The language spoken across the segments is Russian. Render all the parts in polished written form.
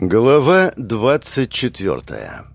Глава 24.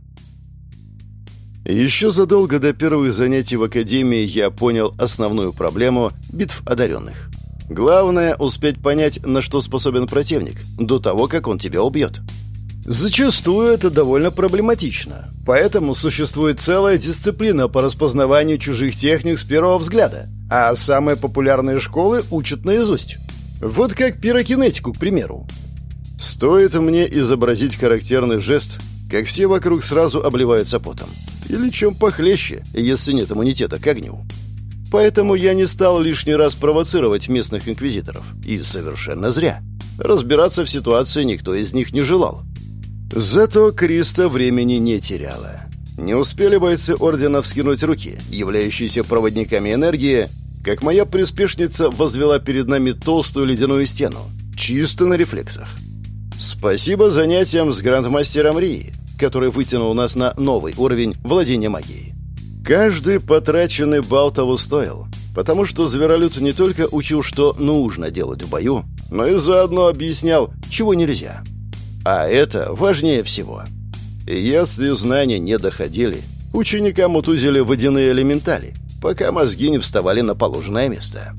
Еще задолго до первых занятий в академии я понял основную проблему битв одаренных. Главное — успеть понять, на что способен противник, до того, как он тебя убьет. Зачастую это довольно проблематично, поэтому существует целая дисциплина по распознаванию чужих техник с первого взгляда, а самые популярные школы учат наизусть. Вот как пирокинетику, к примеру. Стоит мне изобразить характерный жест, как все вокруг сразу обливаются потом. Или чем похлеще, если нет иммунитета к огню. Поэтому я не стал лишний раз провоцировать местных инквизиторов. И совершенно зря. Разбираться в ситуации никто из них не желал. Зато Криста времени не теряла. Не успели бойцы Ордена вскинуть руки, являющиеся проводниками энергии, как моя приспешница возвела перед нами толстую ледяную стену, чисто на рефлексах. Спасибо занятиям с грандмастером Рии, который вытянул нас на новый уровень владения магией. Каждый потраченный балл того стоил, потому что Зверолюд не только учил, что нужно делать в бою, но и заодно объяснял, чего нельзя. А это важнее всего. Если знания не доходили, ученикам утузили водяные элементали, пока мозги не вставали на положенное место.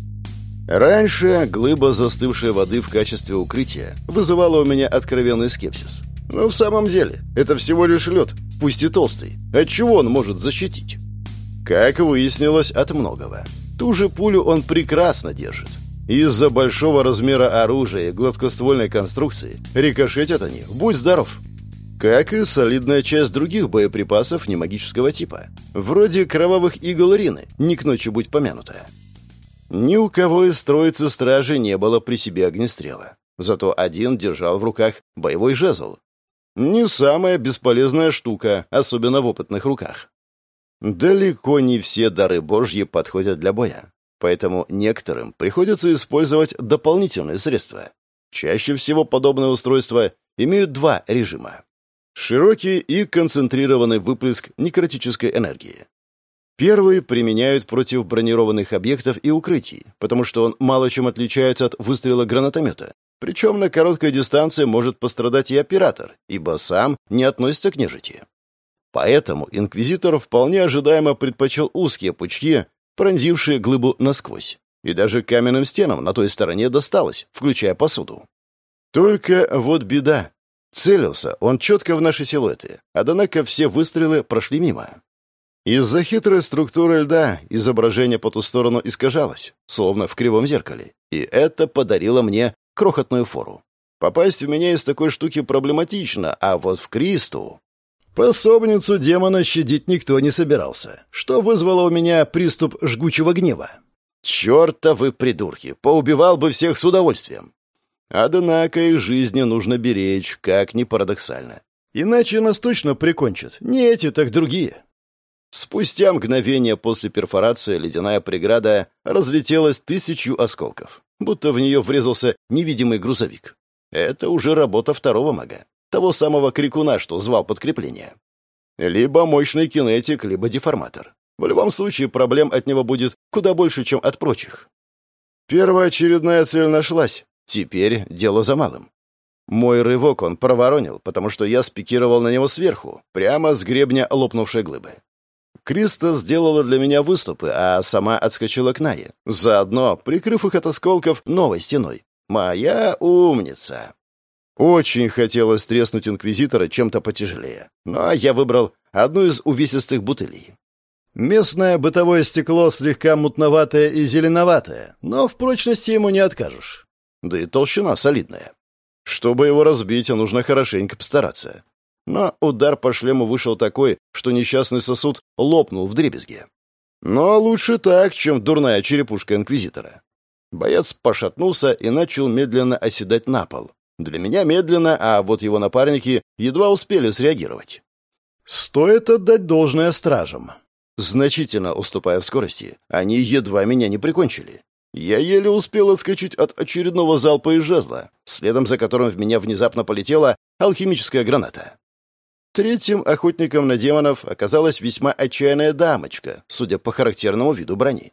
Раньше глыба застывшей воды в качестве укрытия вызывала у меня откровенный скепсис. Но в самом деле, это всего лишь лед, пусть и толстый. От чего он может защитить? Как выяснилось, от многого. Ту же пулю он прекрасно держит. Из-за большого размера оружия и гладкоствольной конструкции рикошетят они, будь здоров. Как и солидная часть других боеприпасов немагического типа. Вроде кровавых игл Рины, не к ночи будь помянутая. Ни у кого из троицы стражи не было при себе огнестрела. Зато один держал в руках боевой жезл. Не самая бесполезная штука, особенно в опытных руках. Далеко не все дары Божьи подходят для боя. Поэтому некоторым приходится использовать дополнительные средства. Чаще всего подобные устройства имеют два режима. Широкий и концентрированный выплеск некротической энергии. Первый применяют против бронированных объектов и укрытий, потому что он мало чем отличается от выстрела гранатомета. Причем на короткой дистанции может пострадать и оператор, ибо сам не относится к нежити. Поэтому инквизитор вполне ожидаемо предпочел узкие пучки, пронзившие глыбу насквозь. И даже каменным стенам на той стороне досталось, включая посуду. Только вот беда. Целился он четко в наши силуэты, однако все выстрелы прошли мимо. Из-за хитрой структуры льда изображение по ту сторону искажалось, словно в кривом зеркале, и это подарило мне крохотную фору. Попасть в меня из такой штуки проблематично, а вот в Кристу... Пособницу демона щадить никто не собирался, что вызвало у меня приступ жгучего гнева. «Чертовы придурки! Поубивал бы всех с удовольствием!» Однако их жизни нужно беречь, как ни парадоксально. Иначе нас точно прикончат. Не эти, так другие. Спустя мгновение после перфорации ледяная преграда разлетелась 1000 осколков, будто в нее врезался невидимый грузовик. Это уже работа второго мага, того самого крикуна, что звал подкрепление. Либо мощный кинетик, либо деформатор. В любом случае проблем от него будет куда больше, чем от прочих. Первоочередная цель нашлась. Теперь дело за малым. Мой рывок он проворонил, потому что я спикировал на него сверху, прямо с гребня лопнувшей глыбы. Криста сделала для меня выступы, а сама отскочила к Нае, заодно прикрыв их от осколков новой стеной. Моя умница! Очень хотелось треснуть инквизитора чем-то потяжелее, но я выбрал одну из увесистых бутылей. Местное бытовое стекло слегка мутноватое и зеленоватое, но в прочности ему не откажешь. Да и толщина солидная. Чтобы его разбить, нужно хорошенько постараться. Но удар по шлему вышел такой, что несчастный сосуд лопнул вдребезги. Но лучше так, чем дурная черепушка инквизитора. Боец пошатнулся и начал медленно оседать на пол. Для меня медленно, а вот его напарники едва успели среагировать. Стоит отдать должное стражам. Значительно уступая в скорости, они едва меня не прикончили. Я еле успел отскочить от очередного залпа из жезла, следом за которым в меня внезапно полетела алхимическая граната. Третьим охотником на демонов оказалась весьма отчаянная дамочка, судя по характерному виду брони.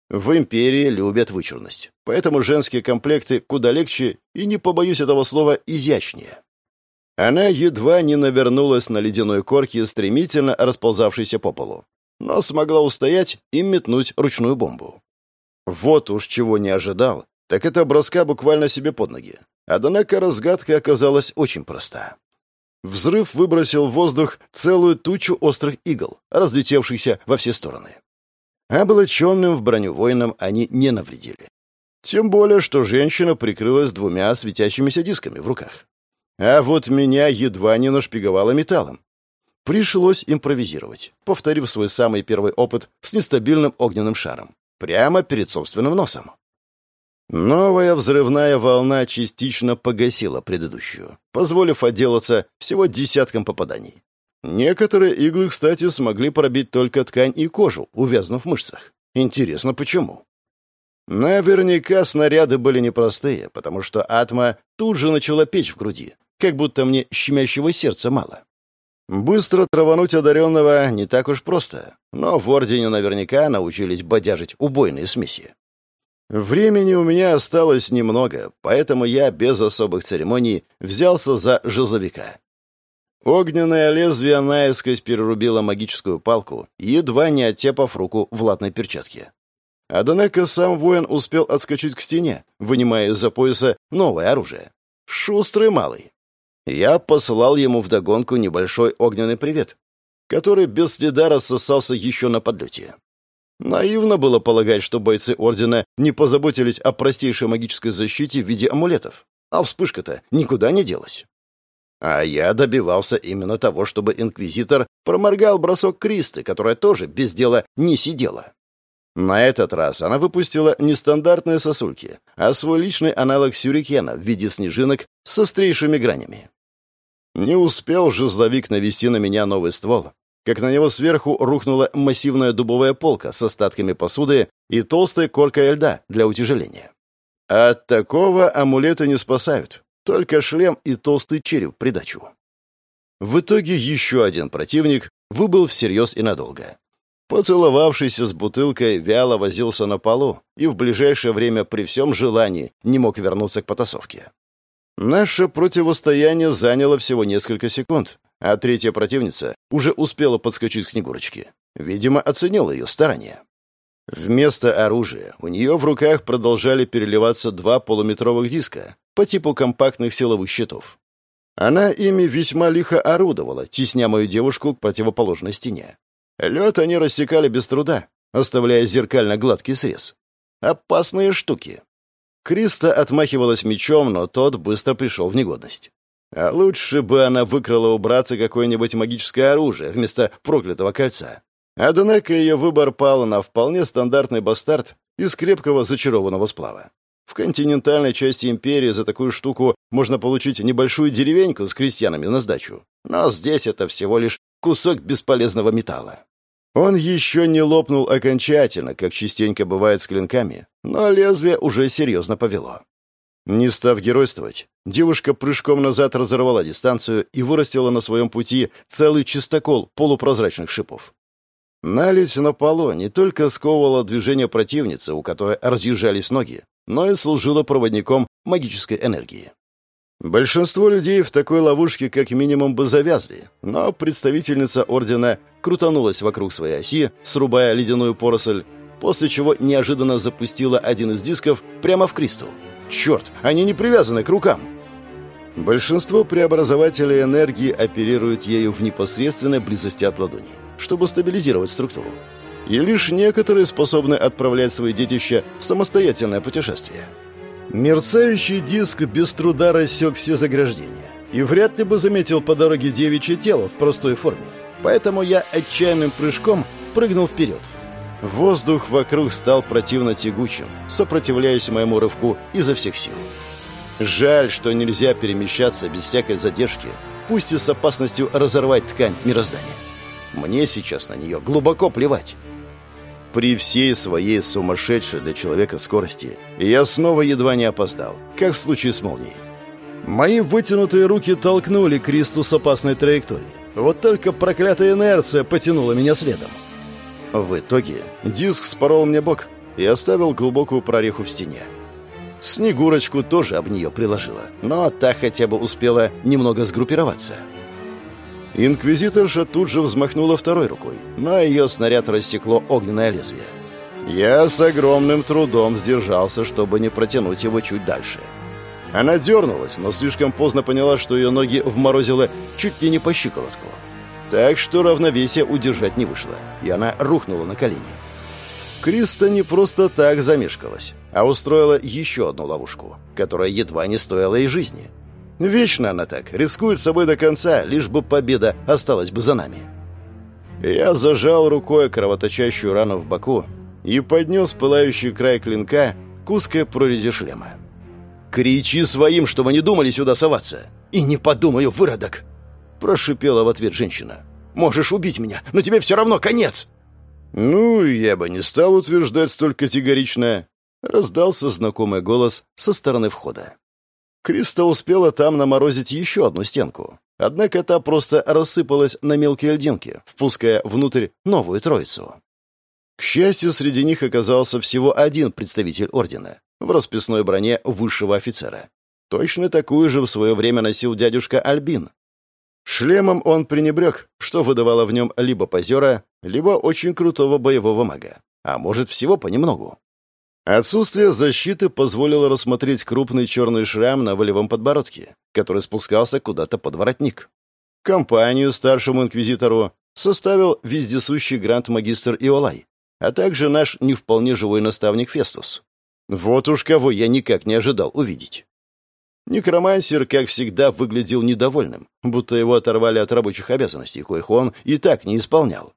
В империи любят вычурность, поэтому женские комплекты куда легче и, не побоюсь этого слова, изящнее. Она едва не навернулась на ледяной корке, стремительно расползавшейся по полу, но смогла устоять и метнуть ручную бомбу. Вот уж чего не ожидал, так это броска буквально себе под ноги. Однако разгадка оказалась очень проста. Взрыв выбросил в воздух целую тучу острых игл, разлетевшихся во все стороны. Облаченным в броню воинам они не навредили. Тем более, что женщина прикрылась двумя светящимися дисками в руках. А вот меня едва не нашпиговало металлом. Пришлось импровизировать, повторив свой самый первый опыт с нестабильным огненным шаром. Прямо перед собственным носом. Новая взрывная волна частично погасила предыдущую, позволив отделаться всего десятком попаданий. Некоторые иглы, кстати, смогли пробить только ткань и кожу, увязнув в мышцах. Интересно, почему? Наверняка снаряды были непростые, потому что атма тут же начала печь в груди, как будто мне щемящего сердца мало. Быстро травануть одаренного не так уж просто, но в Ордене наверняка научились бодяжить убойные смеси. Времени у меня осталось немного, поэтому я без особых церемоний взялся за жезловика. Огненное лезвие наискось перерубило магическую палку, едва не оттепав руку в латной перчатке. Однако сам воин успел отскочить к стене, вынимая из-за пояса новое оружие. Шустрый малый. Я посылал ему вдогонку небольшой огненный привет, который без следа рассосался еще на подлете. Наивно было полагать, что бойцы Ордена не позаботились о простейшей магической защите в виде амулетов, а вспышка-то никуда не делась. А я добивался именно того, чтобы Инквизитор проморгал бросок Кристы, которая тоже без дела не сидела. На этот раз она выпустила не стандартные сосульки, а свой личный аналог сюрикена в виде снежинок с острейшими гранями. Не успел жезловик навести на меня новый ствол, как на него сверху рухнула массивная дубовая полка с остатками посуды и толстой коркой льда для утяжеления. От такого амулеты не спасают, только шлем и толстый череп в придачу. В итоге еще один противник выбыл всерьез и надолго. Поцеловавшийся с бутылкой, вяло возился на полу и в ближайшее время при всем желании не мог вернуться к потасовке. Наше противостояние заняло всего несколько секунд, а третья противница уже успела подскочить к Снегурочке. Видимо, оценила ее старания. Вместо оружия у нее в руках продолжали переливаться 2 полуметровых диска по типу компактных силовых щитов. Она ими весьма лихо орудовала, тесня мою девушку к противоположной стене. Лед они рассекали без труда, оставляя зеркально-гладкий срез. Опасные штуки. Криста отмахивалась мечом, но тот быстро пришел в негодность. А лучше бы она выкрала у братца какое-нибудь магическое оружие вместо проклятого кольца. Однако ее выбор пал на вполне стандартный бастард из крепкого зачарованного сплава. В континентальной части империи за такую штуку можно получить небольшую деревеньку с крестьянами на сдачу. Но здесь это всего лишь кусок бесполезного металла. Он еще не лопнул окончательно, как частенько бывает с клинками, но лезвие уже серьезно повело. Не став геройствовать, девушка прыжком назад разорвала дистанцию и вырастила на своем пути целый чистокол полупрозрачных шипов. Наледь на полу не только сковывала движение противницы, у которой разъезжались ноги, но и служила проводником магической энергии. Большинство людей в такой ловушке как минимум бы завязли, но представительница Ордена крутанулась вокруг своей оси, срубая ледяную поросль, после чего неожиданно запустила один из дисков прямо в Кристу. Черт, они не привязаны к рукам! Большинство преобразователей энергии оперируют ею в непосредственной близости от ладони, чтобы стабилизировать структуру. И лишь некоторые способны отправлять свои детища в самостоятельное путешествие. Мерцающий диск без труда рассек все заграждения и вряд ли бы заметил по дороге девичье тело в простой форме. Поэтому я отчаянным прыжком прыгнул вперед. Воздух вокруг стал противно тягучим, сопротивляясь моему рывку изо всех сил. Жаль, что нельзя перемещаться без всякой задержки, пусть и с опасностью разорвать ткань мироздания. Мне сейчас на нее глубоко плевать. При всей своей сумасшедшей для человека скорости я снова едва не опоздал, как в случае с молнией. Мои вытянутые руки толкнули Кристу с опасной траектории. Вот только проклятая инерция потянула меня следом. В итоге диск вспорол мне бок и оставил глубокую прореху в стене. Снегурочку тоже об нее приложила, но та хотя бы успела немного сгруппироваться. Инквизиторша тут же взмахнула второй рукой, но ее снаряд рассекло огненное лезвие. Я с огромным трудом сдержался, чтобы не протянуть его чуть дальше. Она дернулась, но слишком поздно поняла, что ее ноги вморозило чуть ли не по щиколотку. Так что равновесие удержать не вышло, и она рухнула на колени. Криста не просто так замешкалась, а устроила еще одну ловушку, которая едва не стоила ей жизни. Вечно она так, рискует собой до конца, лишь бы победа осталась бы за нами. Я зажал рукой кровоточащую рану в боку и поднес пылающий край клинка к узкой прорези шлема. «Кричи своим, чтобы не думали сюда соваться!» «И не подумаю, выродок!» Прошипела в ответ женщина. «Можешь убить меня, но тебе все равно конец!» «Ну, я бы не стал утверждать столь категорично», — раздался знакомый голос со стороны входа. Криста успела там наморозить еще одну стенку, однако та просто рассыпалась на мелкие льдинки, впуская внутрь новую троицу. К счастью, среди них оказался всего один представитель ордена в расписной броне высшего офицера. Точно такую же в свое время носил дядюшка Альбин. Шлемом он пренебрег, что выдавало в нем либо позера, либо очень крутого боевого мага, а может, всего понемногу. Отсутствие защиты позволило рассмотреть крупный черный шрам на волевом подбородке, который спускался куда-то под воротник. Компанию старшему инквизитору составил вездесущий гранд-магистр Иолай, а также наш не вполне живой наставник Фестус. Вот уж кого я никак не ожидал увидеть. Некромансер, как всегда, выглядел недовольным, будто его оторвали от рабочих обязанностей, коих он и так не исполнял.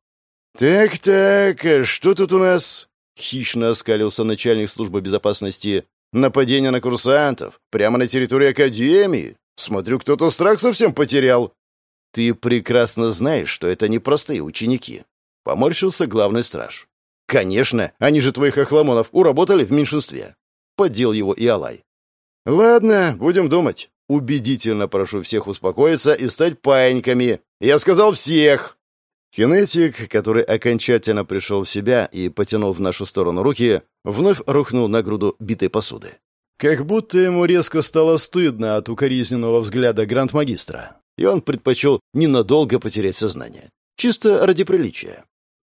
«Так, что тут у нас?» — хищно оскалился начальник службы безопасности. «Нападение на курсантов? Прямо на территории Академии? Смотрю, кто-то страх совсем потерял». «Ты прекрасно знаешь, что это не простые ученики», — поморщился главный страж. «Конечно, они же твоих охламонов уработали в меньшинстве», — поддел его Иолай. «Ладно, будем думать. Убедительно прошу всех успокоиться и стать паиньками. Я сказал всех!» Кинетик, который окончательно пришел в себя и потянул в нашу сторону руки, вновь рухнул на груду битой посуды. Как будто ему резко стало стыдно от укоризненного взгляда гранд-магистра, и он предпочел ненадолго потерять сознание. Чисто ради приличия.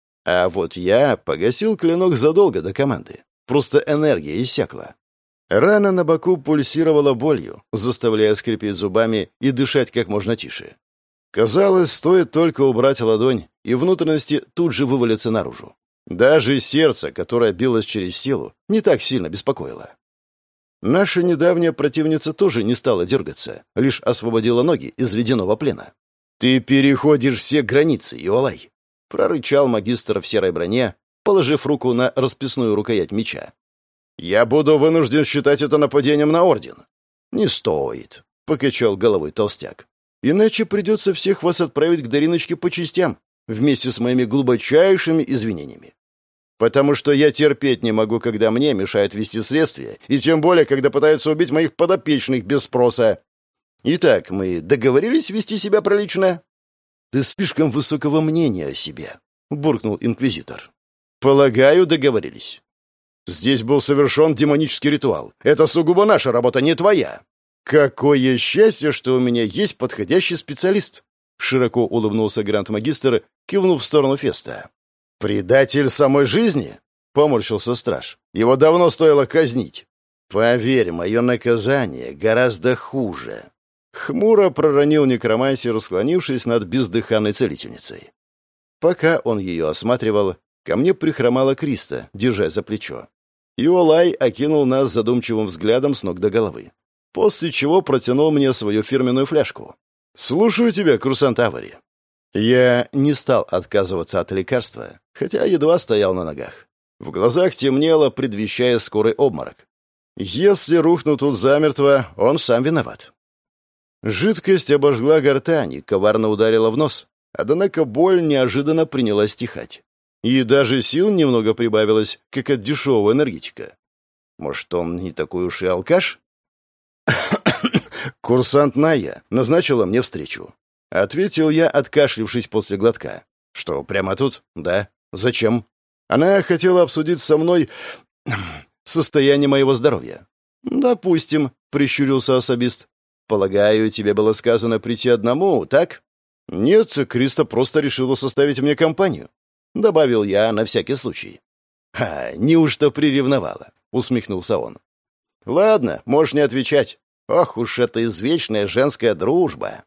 А вот я погасил клинок задолго до команды. Просто энергия иссякла. Рана на боку пульсировала болью, заставляя скрипеть зубами и дышать как можно тише. Казалось, стоит только убрать ладонь, и внутренности тут же вывалятся наружу. Даже сердце, которое билось через силу, не так сильно беспокоило. Наша недавняя противница тоже не стала дергаться, лишь освободила ноги из ледяного плена. «Ты переходишь все границы, Иолай!» — прорычал магистр в серой броне, положив руку на расписную рукоять меча. «Я буду вынужден считать это нападением на орден». «Не стоит», — покачал головой толстяк. «Иначе придется всех вас отправить к Дариночке по частям, вместе с моими глубочайшими извинениями. Потому что я терпеть не могу, когда мне мешают вести следствие, и тем более, когда пытаются убить моих подопечных без спроса. Итак, мы договорились вести себя прилично?» «Ты слишком высокого мнения о себе», — буркнул инквизитор. «Полагаю, договорились. Здесь был совершен демонический ритуал. Это сугубо наша работа, не твоя. Какое счастье, что у меня есть подходящий специалист!» Широко улыбнулся гранд-магистр, кивнув в сторону Феста. «Предатель самой жизни?» — поморщился страж. «Его давно стоило казнить». «Поверь, мое наказание гораздо хуже». Хмуро проронил некромансер, склонившись над бездыханной целительницей. Пока он ее осматривал, ко мне прихромала Криста, держась за плечо. Иолай окинул нас задумчивым взглядом с ног до головы, после чего протянул мне свою фирменную фляжку. «Слушаю тебя, курсант Авари». Я не стал отказываться от лекарства, хотя едва стоял на ногах. В глазах темнело, предвещая скорый обморок. Если рухну тут замертво, он сам виноват. Жидкость обожгла гортань и коварно ударила в нос, однако боль неожиданно принялась стихать. И даже сил немного прибавилось, как от дешевого энергетика. Может, он не такой уж и алкаш? «Курсант Ная назначила мне встречу», — ответил я, откашлившись после глотка. «Что, прямо тут? Да. Зачем?» «Она хотела обсудить со мной состояние моего здоровья». «Допустим», — прищурился особист. «Полагаю, тебе было сказано прийти одному, так?» «Нет, Криста просто решила составить мне компанию», — добавил я на всякий случай. Неужто приревновала?» — усмехнулся он. «Ладно, можешь не отвечать. Ох уж эта извечная женская дружба!»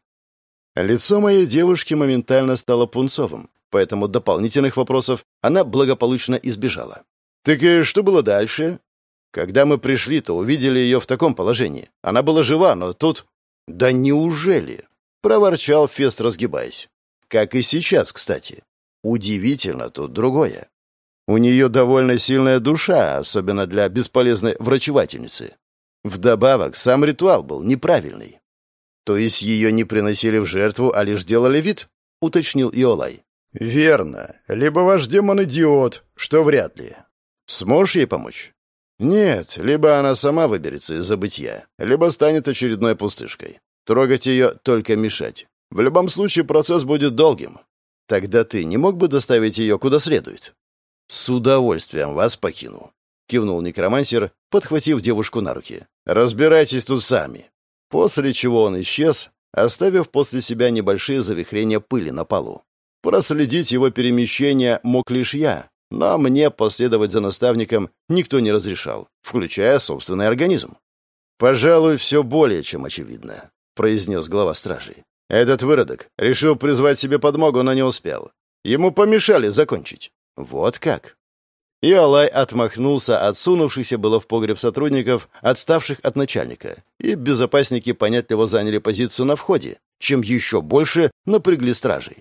Лицо моей девушки моментально стало пунцовым, поэтому дополнительных вопросов она благополучно избежала. «Так и что было дальше?» «Когда мы пришли, то увидели ее в таком положении. Она была жива, но тут...» «Да неужели?» — проворчал Фест, разгибаясь. «Как и сейчас, кстати. Удивительно тут другое. У нее довольно сильная душа, особенно для бесполезной врачевательницы. Вдобавок, сам ритуал был неправильный». «То есть ее не приносили в жертву, а лишь делали вид?» — уточнил Иолай. «Верно. Либо ваш демон идиот, что вряд ли. Сможешь ей помочь?» «Нет, либо она сама выберется из забытья, либо станет очередной пустышкой. Трогать ее — только мешать. В любом случае процесс будет долгим. Тогда ты не мог бы доставить ее куда следует?» «С удовольствием вас покину», — кивнул некромансер, подхватив девушку на руки. «Разбирайтесь тут сами». После чего он исчез, оставив после себя небольшие завихрения пыли на полу. Проследить его перемещение мог лишь я, но мне последовать за наставником никто не разрешал, включая собственный организм. «Пожалуй, все более чем очевидно», — произнес глава стражей. «Этот выродок решил призвать себе подмогу, но не успел. Ему помешали закончить». «Вот как?» Иолай отмахнулся от сунувшихся было в погреб сотрудников, отставших от начальника, и безопасники понятливо заняли позицию на входе, чем еще больше напрягли стражей.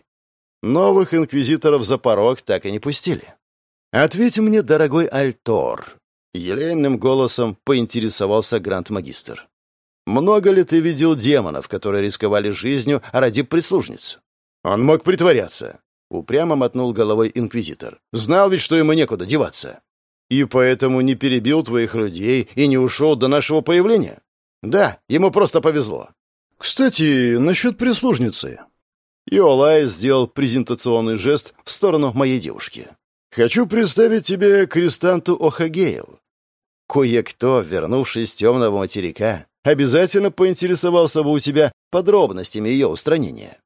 Новых инквизиторов за порог так и не пустили. «Ответь мне, дорогой Альтор», — елейным голосом поинтересовался гранд-магистр. «Много ли ты видел демонов, которые рисковали жизнью ради прислужниц?» «Он мог притворяться», — упрямо мотнул головой инквизитор. «Знал ведь, что ему некуда деваться. И поэтому не перебил твоих людей и не ушел до нашего появления? Да, ему просто повезло. Кстати, насчет прислужницы». Иолай сделал презентационный жест в сторону моей девушки. «Хочу представить тебе Кристанту Охагейл». Кое-кто, вернувшись с темного материка, обязательно поинтересовался бы у тебя подробностями ее устранения.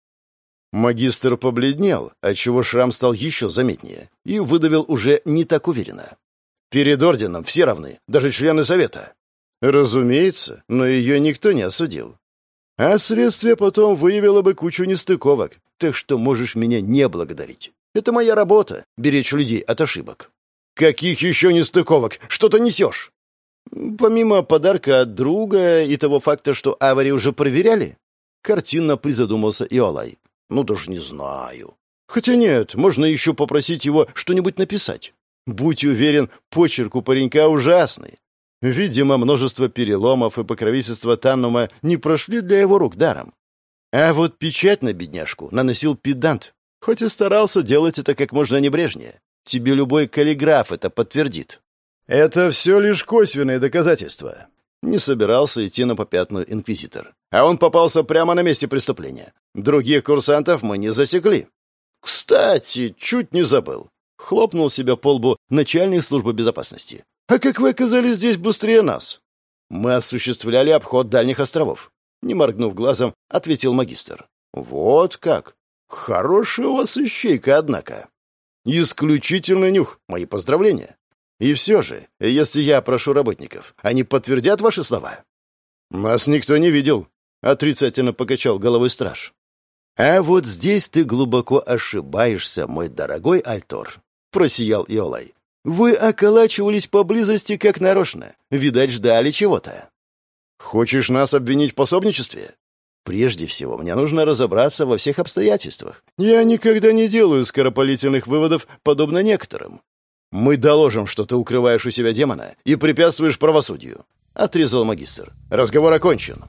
Магистр побледнел, отчего шрам стал еще заметнее, и выдавил уже не так уверенно. «Перед орденом все равны, даже члены совета». «Разумеется, но ее никто не осудил. А следствие потом выявило бы кучу нестыковок, так что можешь меня не благодарить. Это моя работа — беречь людей от ошибок». «Каких еще нестыковок? Что ты несешь?» «Помимо подарка от друга и того факта, что Авари уже проверяли?» Картинно призадумался Иолай. «Ну, даже не знаю. Хотя нет, можно еще попросить его что-нибудь написать. Будь уверен, почерк у паренька ужасный. Видимо, множество переломов и покровительства Таннума не прошли для его рук даром. А вот печать на бедняжку наносил педант, хоть и старался делать это как можно небрежнее. Тебе любой каллиграф это подтвердит». «Это все лишь косвенные доказательства». Не собирался идти на попятную инквизитор. А он попался прямо на месте преступления. Других курсантов мы не засекли. «Кстати, чуть не забыл». Хлопнул себя по лбу начальник службы безопасности. «А как вы оказались здесь быстрее нас?» «Мы осуществляли обход дальних островов». Не моргнув глазом, ответил магистр. «Вот как? Хорошая у вас ищейка, однако». «Исключительный нюх. Мои поздравления. И все же, если я прошу работников, они подтвердят ваши слова?» «Нас никто не видел», — отрицательно покачал головой страж. «А вот здесь ты глубоко ошибаешься, мой дорогой Альтор», — просиял Иолай. «Вы околачивались поблизости как нарочно. Видать, ждали чего-то». «Хочешь нас обвинить в пособничестве?» «Прежде всего, мне нужно разобраться во всех обстоятельствах. Я никогда не делаю скоропалительных выводов, подобно некоторым. Мы доложим, что ты укрываешь у себя демона и препятствуешь правосудию», — отрезал магистр. «Разговор окончен».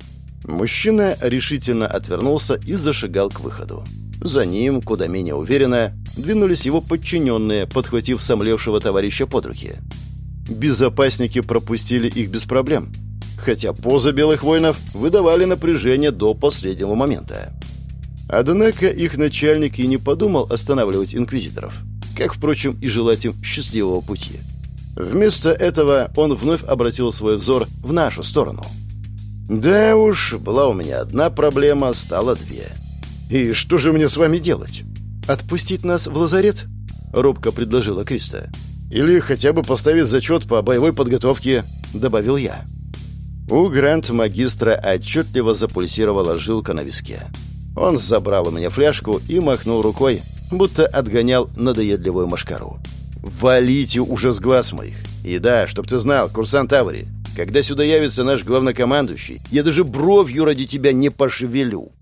Мужчина решительно отвернулся и зашагал к выходу. За ним, куда менее уверенно, двинулись его подчиненные, подхватив сомлевшего товарища под руки. Безопасники пропустили их без проблем, хотя позы белых воинов выдавали напряжение до последнего момента. Однако их начальник и не подумал останавливать инквизиторов, как, впрочем, и желать им счастливого пути. Вместо этого он вновь обратил свой взор в нашу сторону. Да уж, была у меня одна проблема, стало две. И что же мне с вами делать? Отпустить нас в лазарет? Робко предложила Криста. Или хотя бы поставить зачет по боевой подготовке, добавил я. У гранд-магистра отчетливо запульсировала жилка на виске. Он забрал у меня фляжку и махнул рукой, будто отгонял надоедливую мошкару. «Валите уже с глаз моих! И да, чтоб ты знал, курсант Авари, когда сюда явится наш главнокомандующий, я даже бровью ради тебя не пошевелю!»